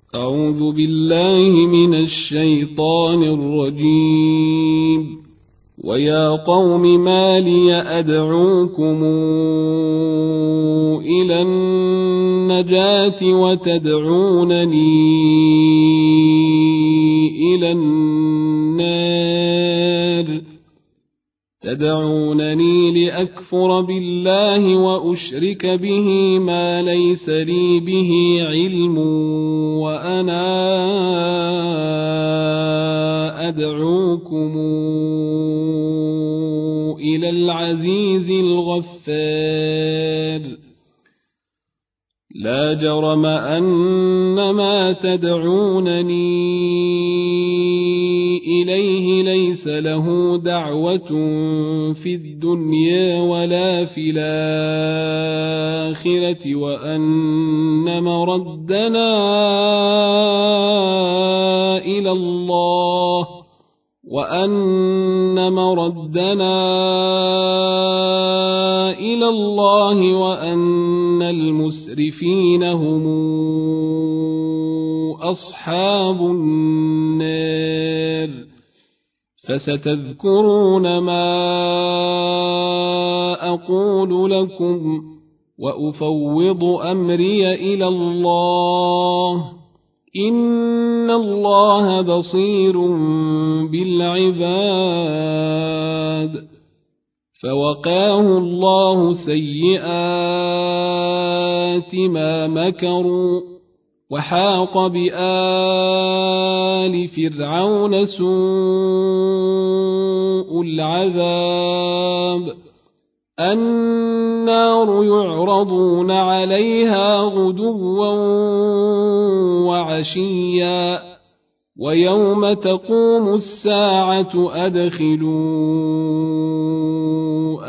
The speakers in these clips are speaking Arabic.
أعوذ بالله من الشيطان الرجيم. ويا قوم ما لي أدعوكم إلى النجاة وتدعونني إلى النار تدعونني لأكفر بالله وأشرك به ما ليس لي به علم وأنا أدعوكم إلى العزيز الغفار. لا جرم أن ما تدعونني إليه ليس له دعوة في الدنيا ولا في الآخرة وأن مردنا إلى الله وأن المسرفين هم أصحاب النار. فستذكرون ما أقول لكم وأفوض أمري إلى الله إن الله بصير بالعباد. فوقاه الله سيئات ما مكروا وحاق بآل فرعون سوء العذاب. النار يعرضون عليها غدوا وعشيا ويوم تقوم الساعة أدخلوا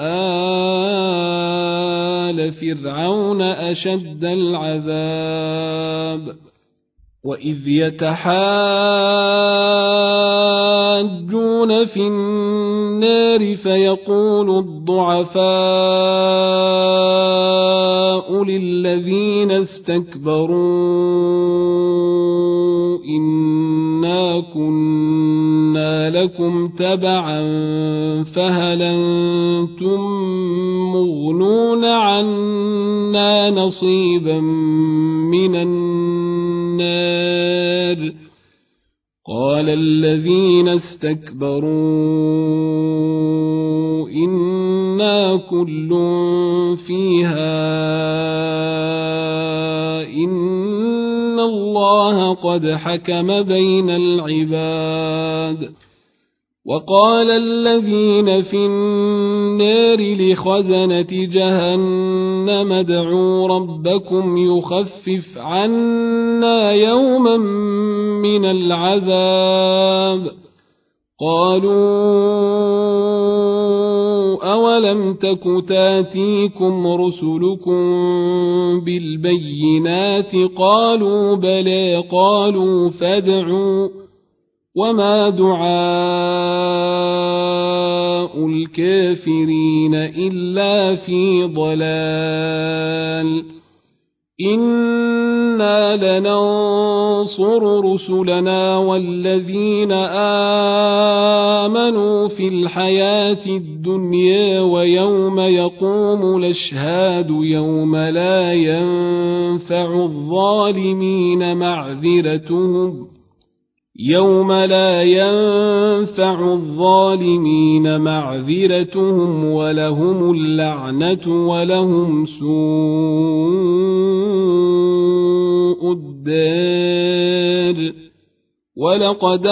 آل فرعون أشد العذاب. وإذ يتحاجون في النار فيقول الضعفاء للذين استكبروا إنا كنا لكم تبعا فهل أنتم مغنون عنا نصيبا من النار. قال الذين استكبروا إنا كل فيها إن الله قد حكم بين العباد. وقال الذين في النار لخزنة جهنم ادعوا ربكم يخفف عنا يوما من العذاب. قالوا أولم تك تاتيكم رسلكم بالبينات قالوا بلى قالوا فادعوا وما دعاء الكافرين إلا في ضلال. إنا لننصر رسلنا والذين آمنوا في الحياة الدنيا ويوم يقوم الأشهاد يوم لا ينفع الظالمين معذرتهم ولهم اللعنة ولهم سوء الدار. ولقد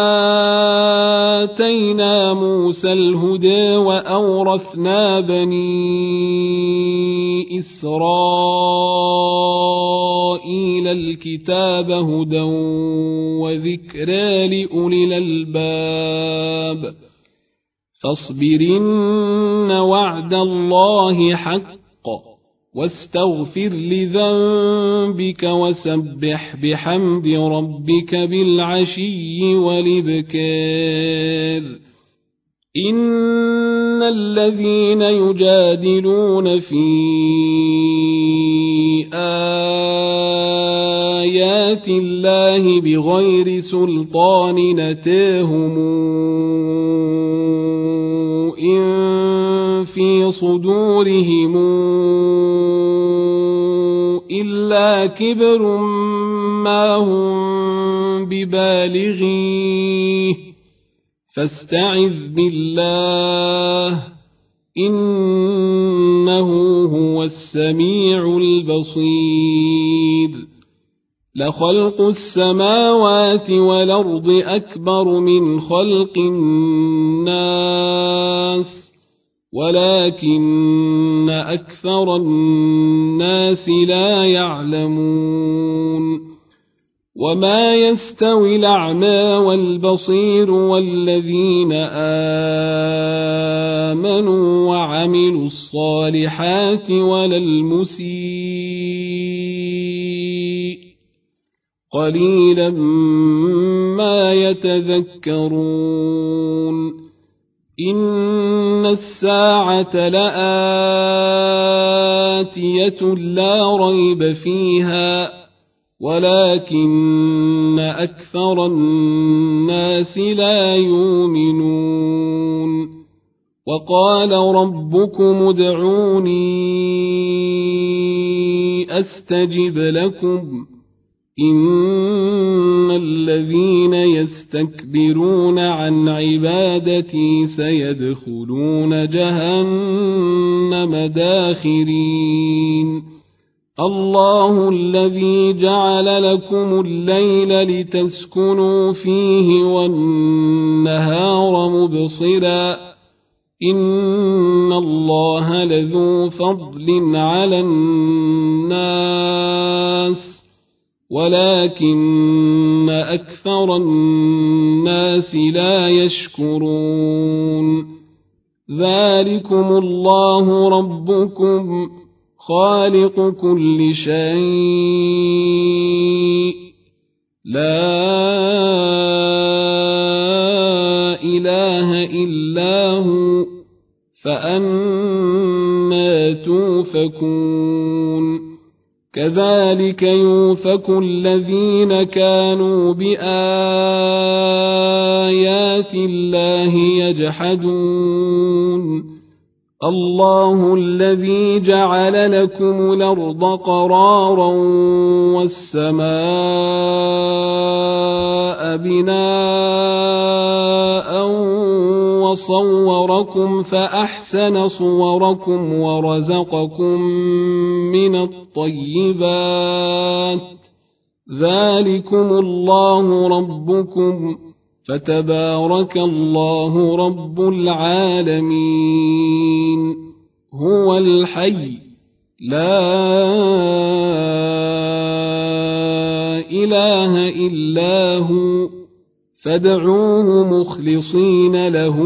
آتينا موسى الهدى وأورثنا بني إسرائيل الكتاب هدى وذكرى لأولي الألباب. فاصبرن وعد الله حق واستغفر لذنبك وسبح بحمد ربك بالعشي والإبكار. إن الذين يجادلون في بآيات الله بغير سلطان نتاهم إن في صدورهم إلا كبر ما هم ببالغيه فاستعذ بالله إنه هو السميع البصير لخلق السماوات والأرض أكبر من خلق الناس ولكن أكثر الناس لا يعلمون وما يستوي الأعمى والبصير والذين آمنوا وعملوا الصالحات ولا المسيء قليلا ما يتذكرون إن الساعة لآتية لا ريب فيها ولكن أكثر الناس لا يؤمنون وقال ربكم ادعوني أستجب لكم إن الذين يستكبرون عن عبادتي سيدخلون جهنم داخرين الله الذي جعل لكم الليل لتسكنوا فيه والنهار مبصرا إن الله لذو فضل على الناس ولكن أكثر الناس لا يشكرون ذلكم الله ربكم خالق كل شيء لا إله إلا هو فأنى توفكون كذلك يوفك الذين كانوا بآيات الله يجحدون الله الذي جعل لكم الأرض قرارا والسماء بناء وصوركم فأحسن صوركم ورزقكم من الطيبات ذلكم الله ربكم فتبارك الله رب العالمين هو الحي لا إله إلا هو فادعوه مخلصين له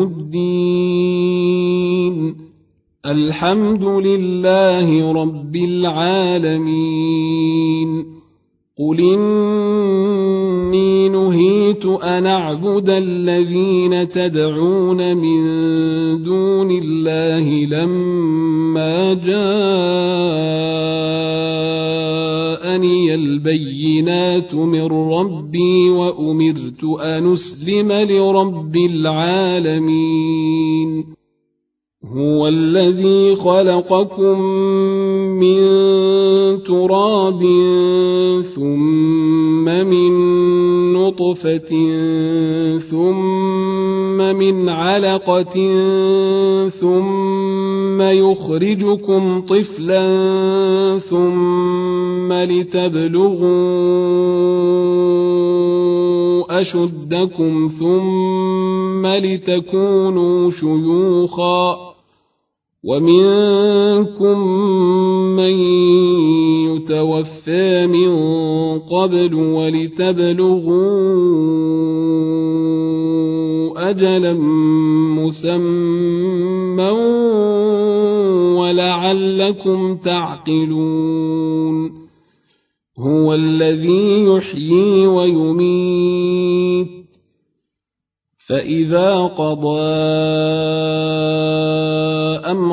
الدين الحمد لله رب العالمين قل إني نهيت أن أعبد الذين تدعون من دون الله لما جاءني البينات من ربي وأمرت أن أسلم لرب العالمين هو الذي خلقكم من تراب ثم من نطفة ثم من علقة ثم يخرجكم طفلا ثم لتبلغوا أشدكم ثم لتكونوا شيوخا ومنكم من يتوفى من قبل ولتبلغوا أجلا مسمى ولعلكم تعقلون هو الذي يحيي ويميت فإذا قضى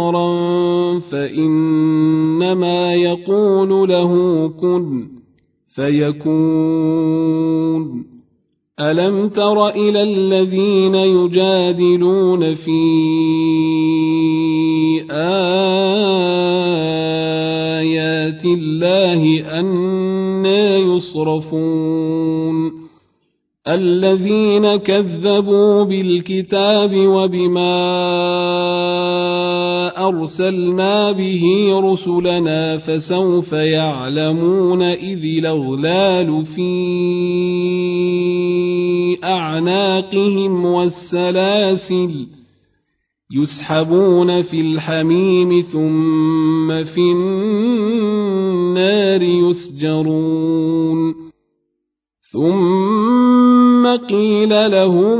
أمرا فإنما يقول له كن فيكون. ألم تر إلى الذين يجادلون في آيات الله أنى يصرفون الذين كذبوا بالكتاب وبما أرسلنا به رسلنا فسوف يعلمون إذ الأغلال في أعناقهم والسلاسل يسحبون في الحميم ثم في النار يسجرون ثم قيل لهم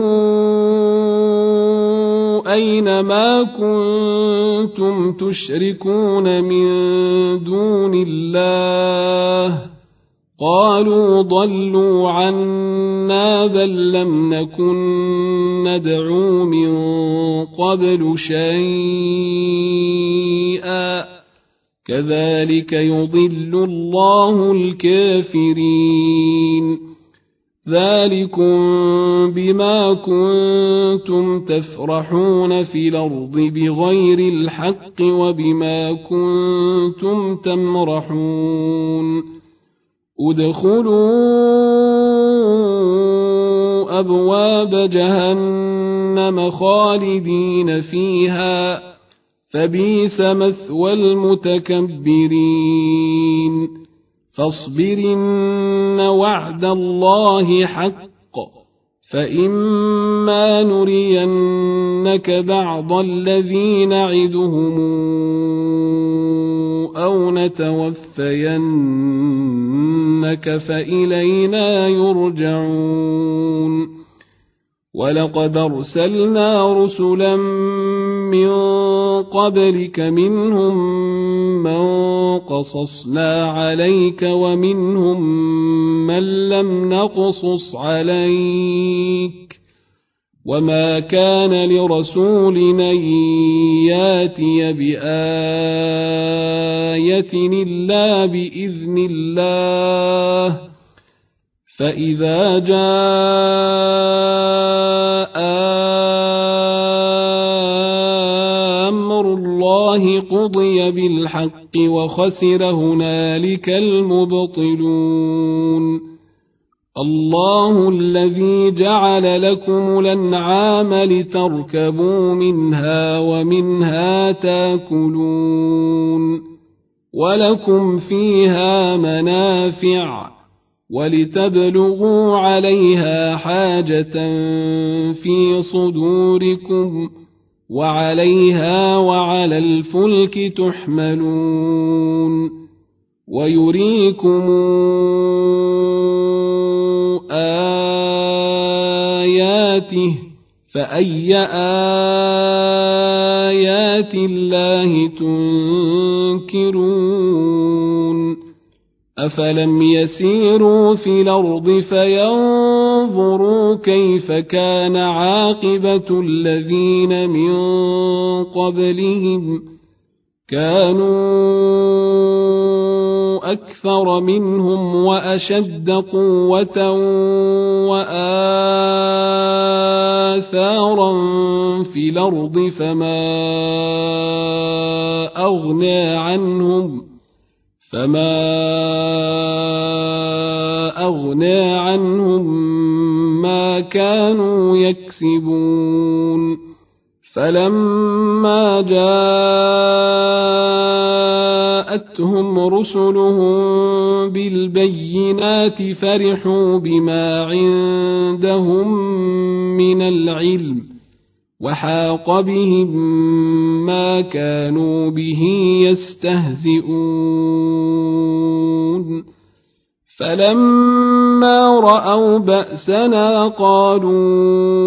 أين ما كنتم تشركون من دون الله قالوا ضلوا عنا بل لم نكن ندعو من قبل شيئا كذلك يضل الله الكافرين ذلكم بما كنتم تفرحون في الأرض بغير الحق وبما كنتم تمرحون ادخلوا أبواب جهنم خالدين فيها فبئس مثوى المتكبرين فاصبرن وعد الله حق فإما نرينك بعض الذي نعدهم أو نتوفينك فإلينا يرجعون ولقد أرسلنا رسلا من قبلك منهم من قصصنا عليك ومنهم من لم نقصص عليك وما كان لرسول أن ياتي بآية إلا بإذن الله فإذا جاء أمر الله قضي بالحق وخسر هنالك المبطلون الله الذي جعل لكم الأنعام لتركبوا منها ومنها تاكلون ولكم فيها منافع ولتبلغوا عليها حاجة في صدوركم وعليها وعلى الفلك تحملون ويريكم آياته فأي آيات الله تنكرون أفلم يسيروا في الأرض فينظروا كيف كان عاقبة الذين من قبلهم كانوا أكثر منهم وأشد قوة وآثارا في الأرض فما أغنى عنهم ما كانوا يكسبون فلما جاءتهم رسلهم بالبينات فرحوا بما عندهم من العلم وحاق بهم ما كانوا به يستهزئون فلما رأوا بأسنا قالوا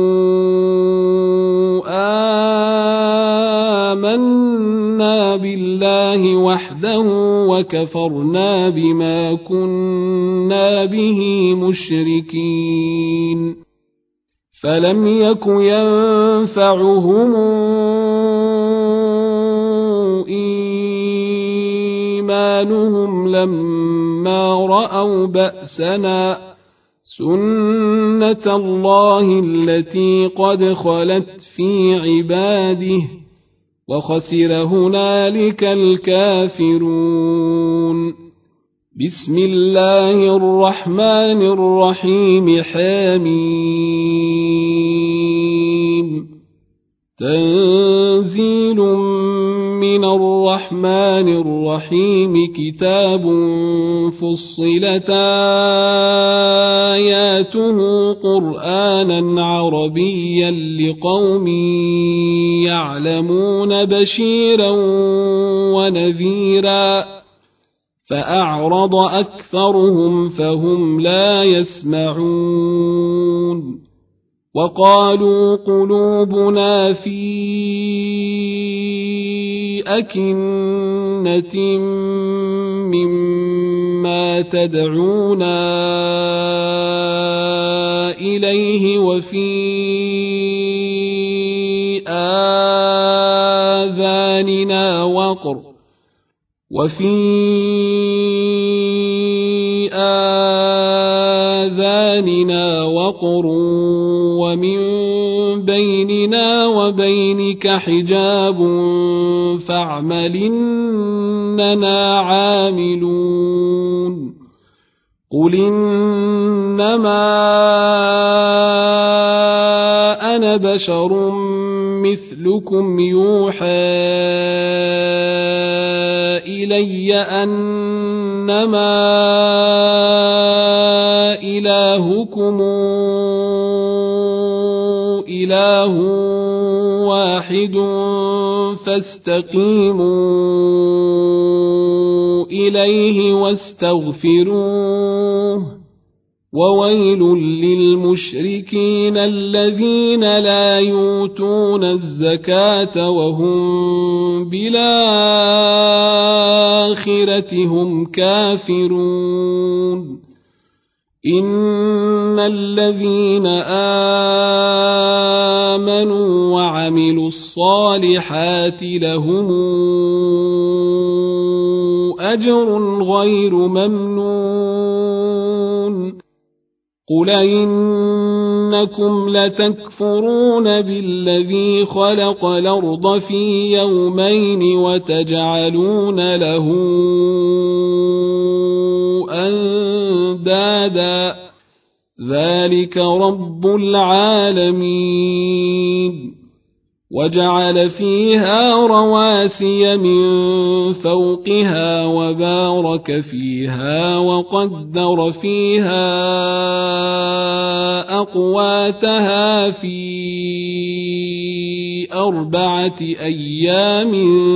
آمنا بالله وحده وكفرنا بما كنا به مشركين فلم يك ينفعهم إيمانهم لما فلما رأوا بأسنا سنة الله التي قد خلت في عباده وخسر هنالك الكافرون. بسم الله الرحمن الرحيم حميم تنزيل من الرحمن الرحيم كتاب فصلت آياته قرآنا عربيا لقوم يعلمون بشيرا ونذيرا فأعرض أكثرهم فهم لا يسمعون وقالوا قلوبنا في أكنة مما تدعونا إليه وفي آذاننا وقر ومن بيننا وبينك حجاب فاعمل إننا عاملون. قل إنما أنا بشر مثلكم يوحى إلي أنما إلهكم إله واحد فاستقيموا إليه واستغفروه وويل للمشركين الذين لا يؤتون الزكاة وهم بالآخرة هم كافرون. إن الذين آمنوا وعملوا الصالحات لهم أجر غير ممنون. قل إنكم لتكفرون بالذي خلق الأرض في يومين وتجعلون له أندادا ذلك رب العالمين. وجعل فيها رواسي من فوقها وبارك فيها وقدر فيها أقواتها في 4 أيام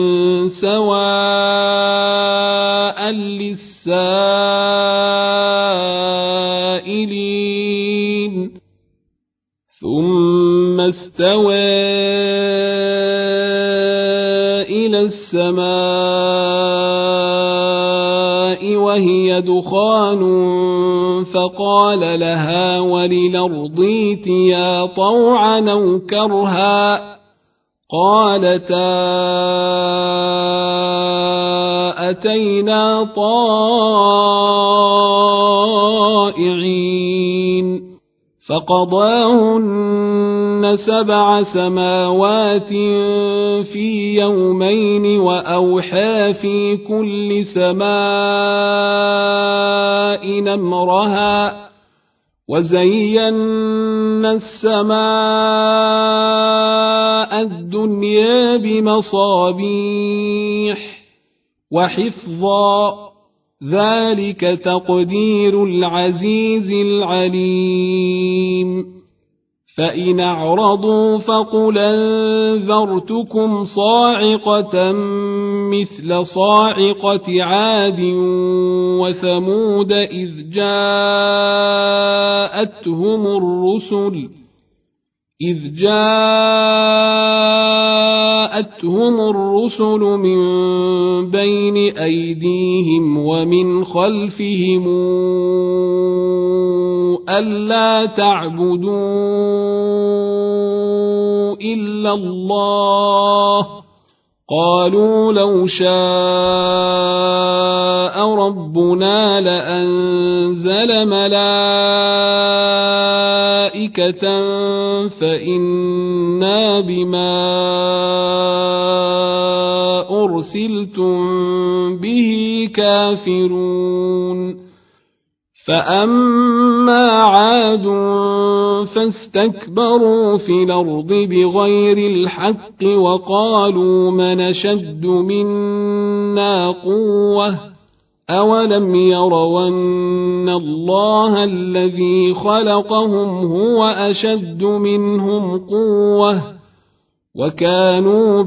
سواء للسائلين. ثم استوى إلى السماء وهي دخان فقال لها وللأرض ائتيا طوعا أو كرها قالتا أتينا طائعين. فقضاهن 7 سماوات في يومين وأوحى في كل سماء أمرها وزينا السماء الدنيا بمصابيح وحفظا ذلك تقدير العزيز العليم. فإن أعرضوا فقل أنذرتكم صاعقة مثل صاعقة عاد وثمود إذ جاءتهم الرسل من بين أيديهم ومن خلفهم ألا تعبدوا إلا الله قالوا لو شاء ربنا لأنزل ملائكة فإنا بما أرسلتم به كافرون فأما عاد فاستكبروا في الأرض بغير الحق وقالوا من أشد منا قوة أولم يروا أن الله الذي خلقهم هو أشد منهم قوة وكانوا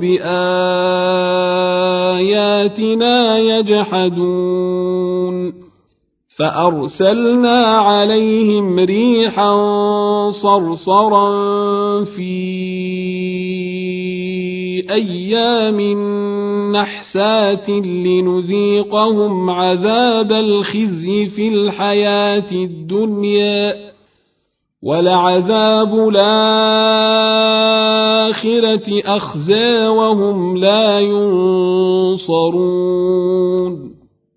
بآياتنا يجحدون فأرسلنا عليهم ريحا صرصرا في أيام نحسات لنذيقهم عذاب الخزي في الحياة الدنيا ولعذاب الآخرة أخزى وهم لا ينصرون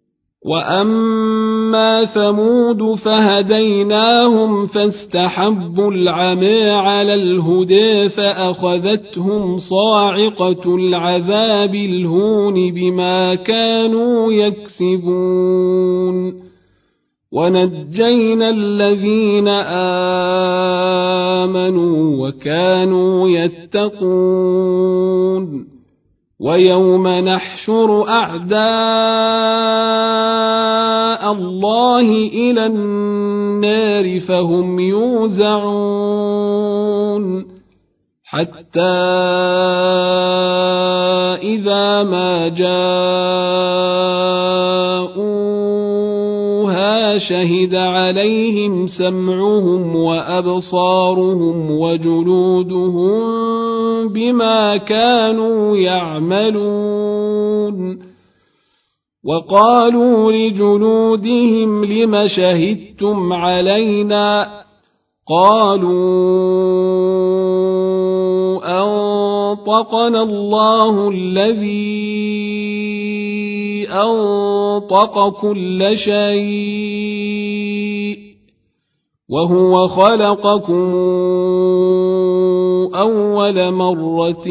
وأما ثمود فهديناهم فاستحبوا العمى على الهدى فأخذتهم صاعقة العذاب الهون بما كانوا يكسبون ونجينا الذين آمنوا وكانوا يتقون ويوم نحشر أعداء الله إلى النار فهم يوزعون حتى إذا ما جاءوها شهد عليهم سمعهم وأبصارهم وجلودهم بما كانوا يعملون وقالوا لجلودهم لم شهدتم علينا قالوا أنطقنا الله الذي أنطق كل شيء وهو خلقكم أول مرة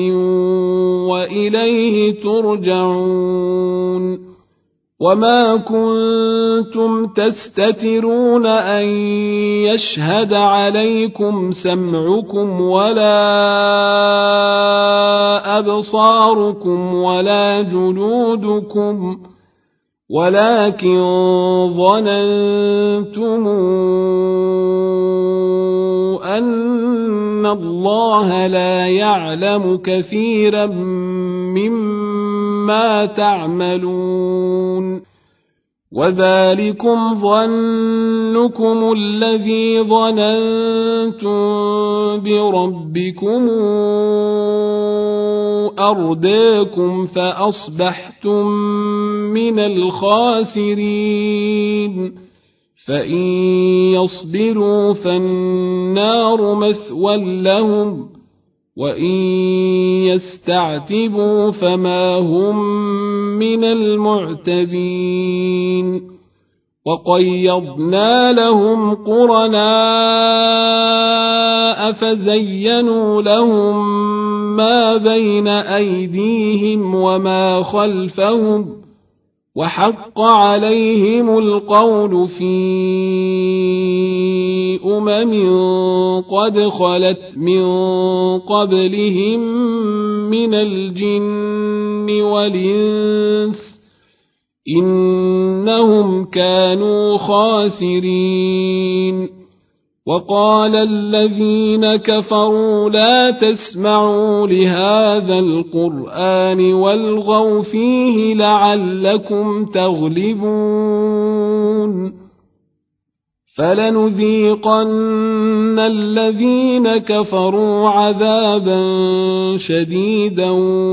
وإليه ترجعون وما كنتم تستترون أن يشهد عليكم سمعكم ولا أبصاركم ولا جلودكم ولكن ظننتم أن الله لا يعلم كثيرا مما تعملون وذلكم ظنكم الذي ظننتم بربكم أرداكم فأصبحتم من الخاسرين فإن يصبروا فالنار مثوى لهم وإن يستعتبوا فما هم من المعتبين وقيضنا لهم قرناء فزينوا لهم ما بين أيديهم وما خلفهم وحق عليهم القول في قد خلت من قبلهم من الجن والإنس إنهم كانوا خاسرين وقال الذين كفروا لا تسمعوا لهذا القرآن والغوا فيه لعلكم تغلبون فلنذيقن الذين كفروا عذابا شديدا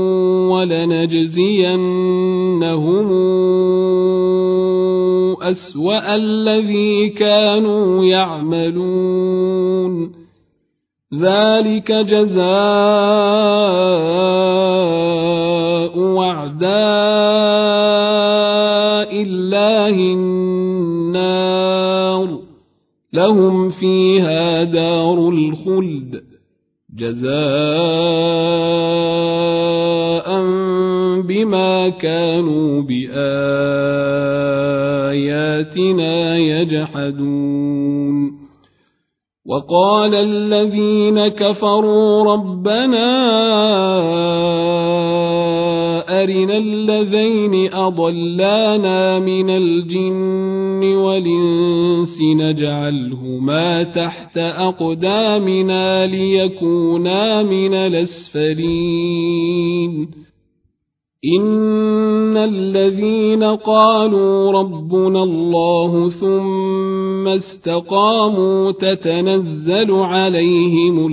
ولنجزينهم أسوأ الذي كانوا يعملون ذلك جزاء أعداء الله النار لهم فيها دار الخلد جزاء بما كانوا بآياتنا يجحدون وقال الذين كفروا ربنا أرنا الذين أضلانا من الجن والإنس نجعلهما تحت أقدامنا ليكونا من الأسفلين إن الذين قالوا ربنا الله ثم استقاموا تتنزل عليهم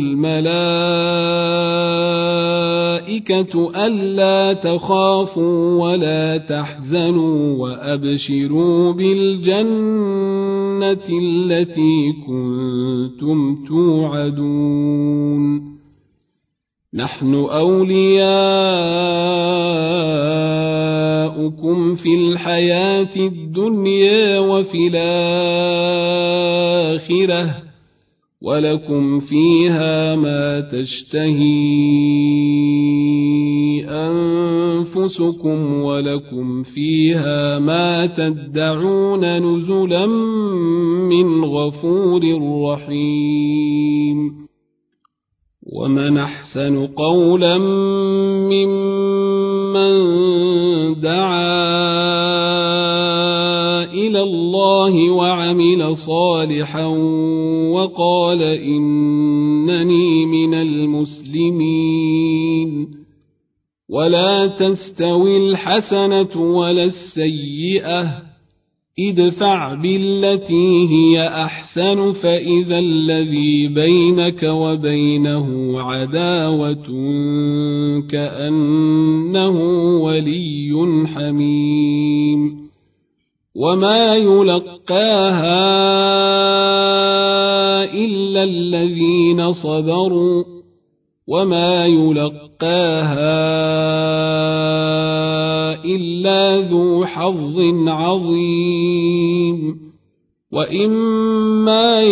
الملائكة ألا تخافوا ولا تحزنوا وأبشروا بالجنة التي كنتم توعدون نحن أولياؤكم في الحياة الدنيا وفي الآخرة ولكم فيها ما تشتهي أنفسكم ولكم فيها ما تدعون نزلا من غفور رحيم ومن أحسن قولا ممن دعا إلى الله وعمل صالحا وقال إنني من المسلمين ولا تستوي الحسنة ولا السيئة ادفع بالتي هي أحسن فإذا الذي بينك وبينه عداوة كأنه ولي حميم وما يلقاها إلا الذين صبروا وما يلقاها إلا ذو حظ عظيم وإما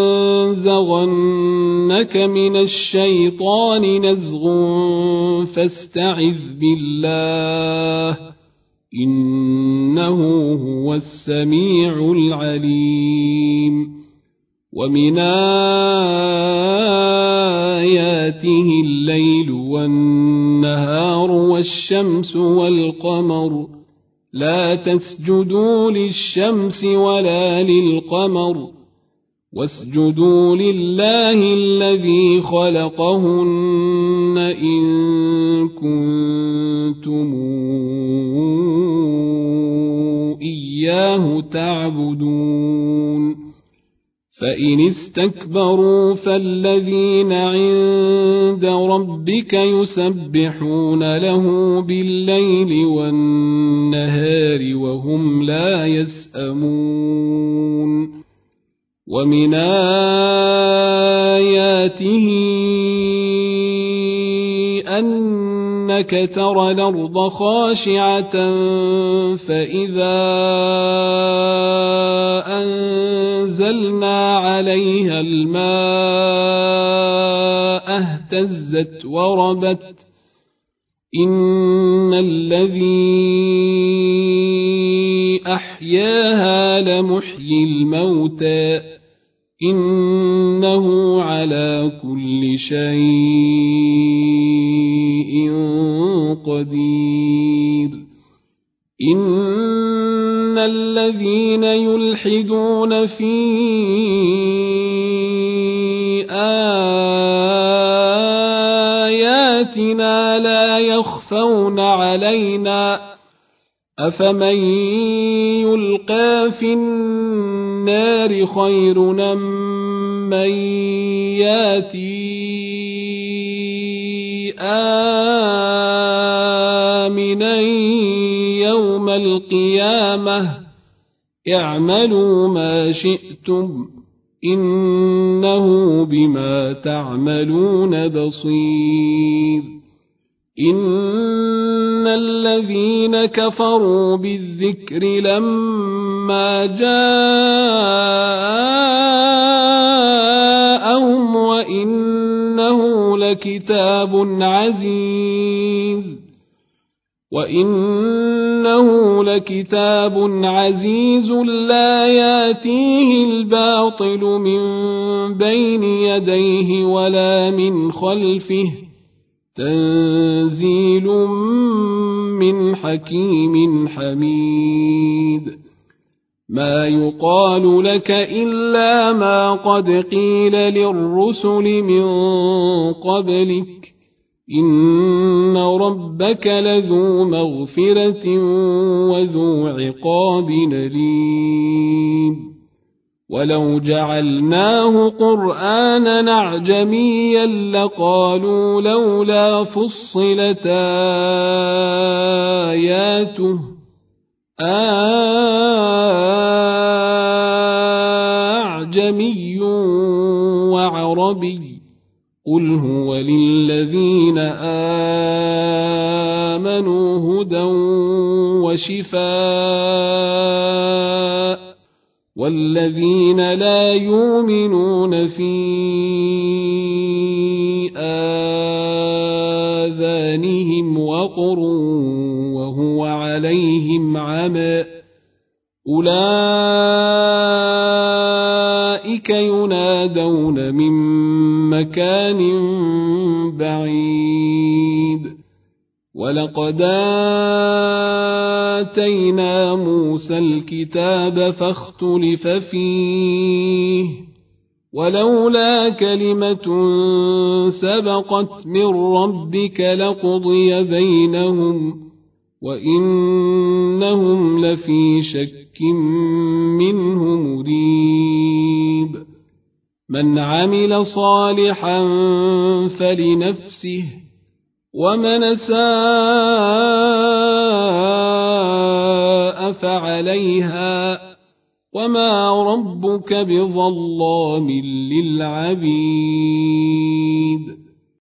ينزغنك من الشيطان نزغ فاستعذ بالله إنه هو السميع العليم ومن آياته الليل والنهار والشمس والقمر لا تسجدوا للشمس ولا للقمر واسجدوا لله الذي خلقهن إن كنتم إياه تعبدون فإن استكبروا فالذين عند ربك يسبحون له بالليل والنهار وهم لا يسأمون ومن آياته أنك ترى الأرض خاشعة فإذا أنزلنا عليها الماء اهتزت وربت إن الذي أحياها لمحيي الموتى إنه على كل شيء قدير إن الذين يلحدون في آياتنا لا يخفون علينا أفمن يلقى في النار خير من ياتي آمنا يوم القيامة اعملوا ما شئتم إنه بما تعملون بصير إن الذين كفروا بالذكر لما جاءهم وإنه لكتاب عزيز لا ياتيه الباطل من بين يديه ولا من خلفه تنزيل من حكيم حميد ما يقال لك إلا ما قد قيل للرسل من قبلك إن ربك لذو مغفرة وذو عقاب أليم ولو جعلناه قرآنا أعجميا لقالوا لولا فصلت آياته أعجمي وعربي قل هو للذين آمنوا هدى وشفاء والذين لا يؤمنون في آذانهم وقر وهو عليهم عمى أولئك ينادون من مكان بعيد ولقد آتينا موسى الكتاب فاختلف فيه ولولا كلمة سبقت من ربك لقضي بينهم وإنهم لفي شك منه مريب من عمل صالحا فلنفسه ومن أساء فعليها وما ربك بظلام للعبيد